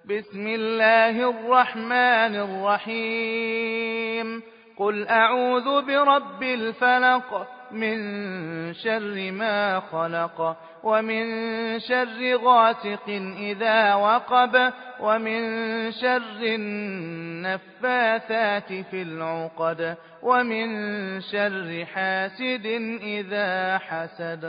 بسم الله الرحمن الرحيم قل أعوذ برب الفلق من شر ما خلق ومن شر غاسق إذا وقب ومن شر النفاثات في العقد ومن شر حاسد إذا حسد